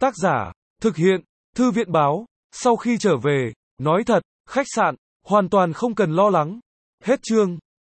Tác giả, thực hiện, Thư viện báo. Sau khi trở về, nói thật, khách sạn, hoàn toàn không cần lo lắng. Hết chương.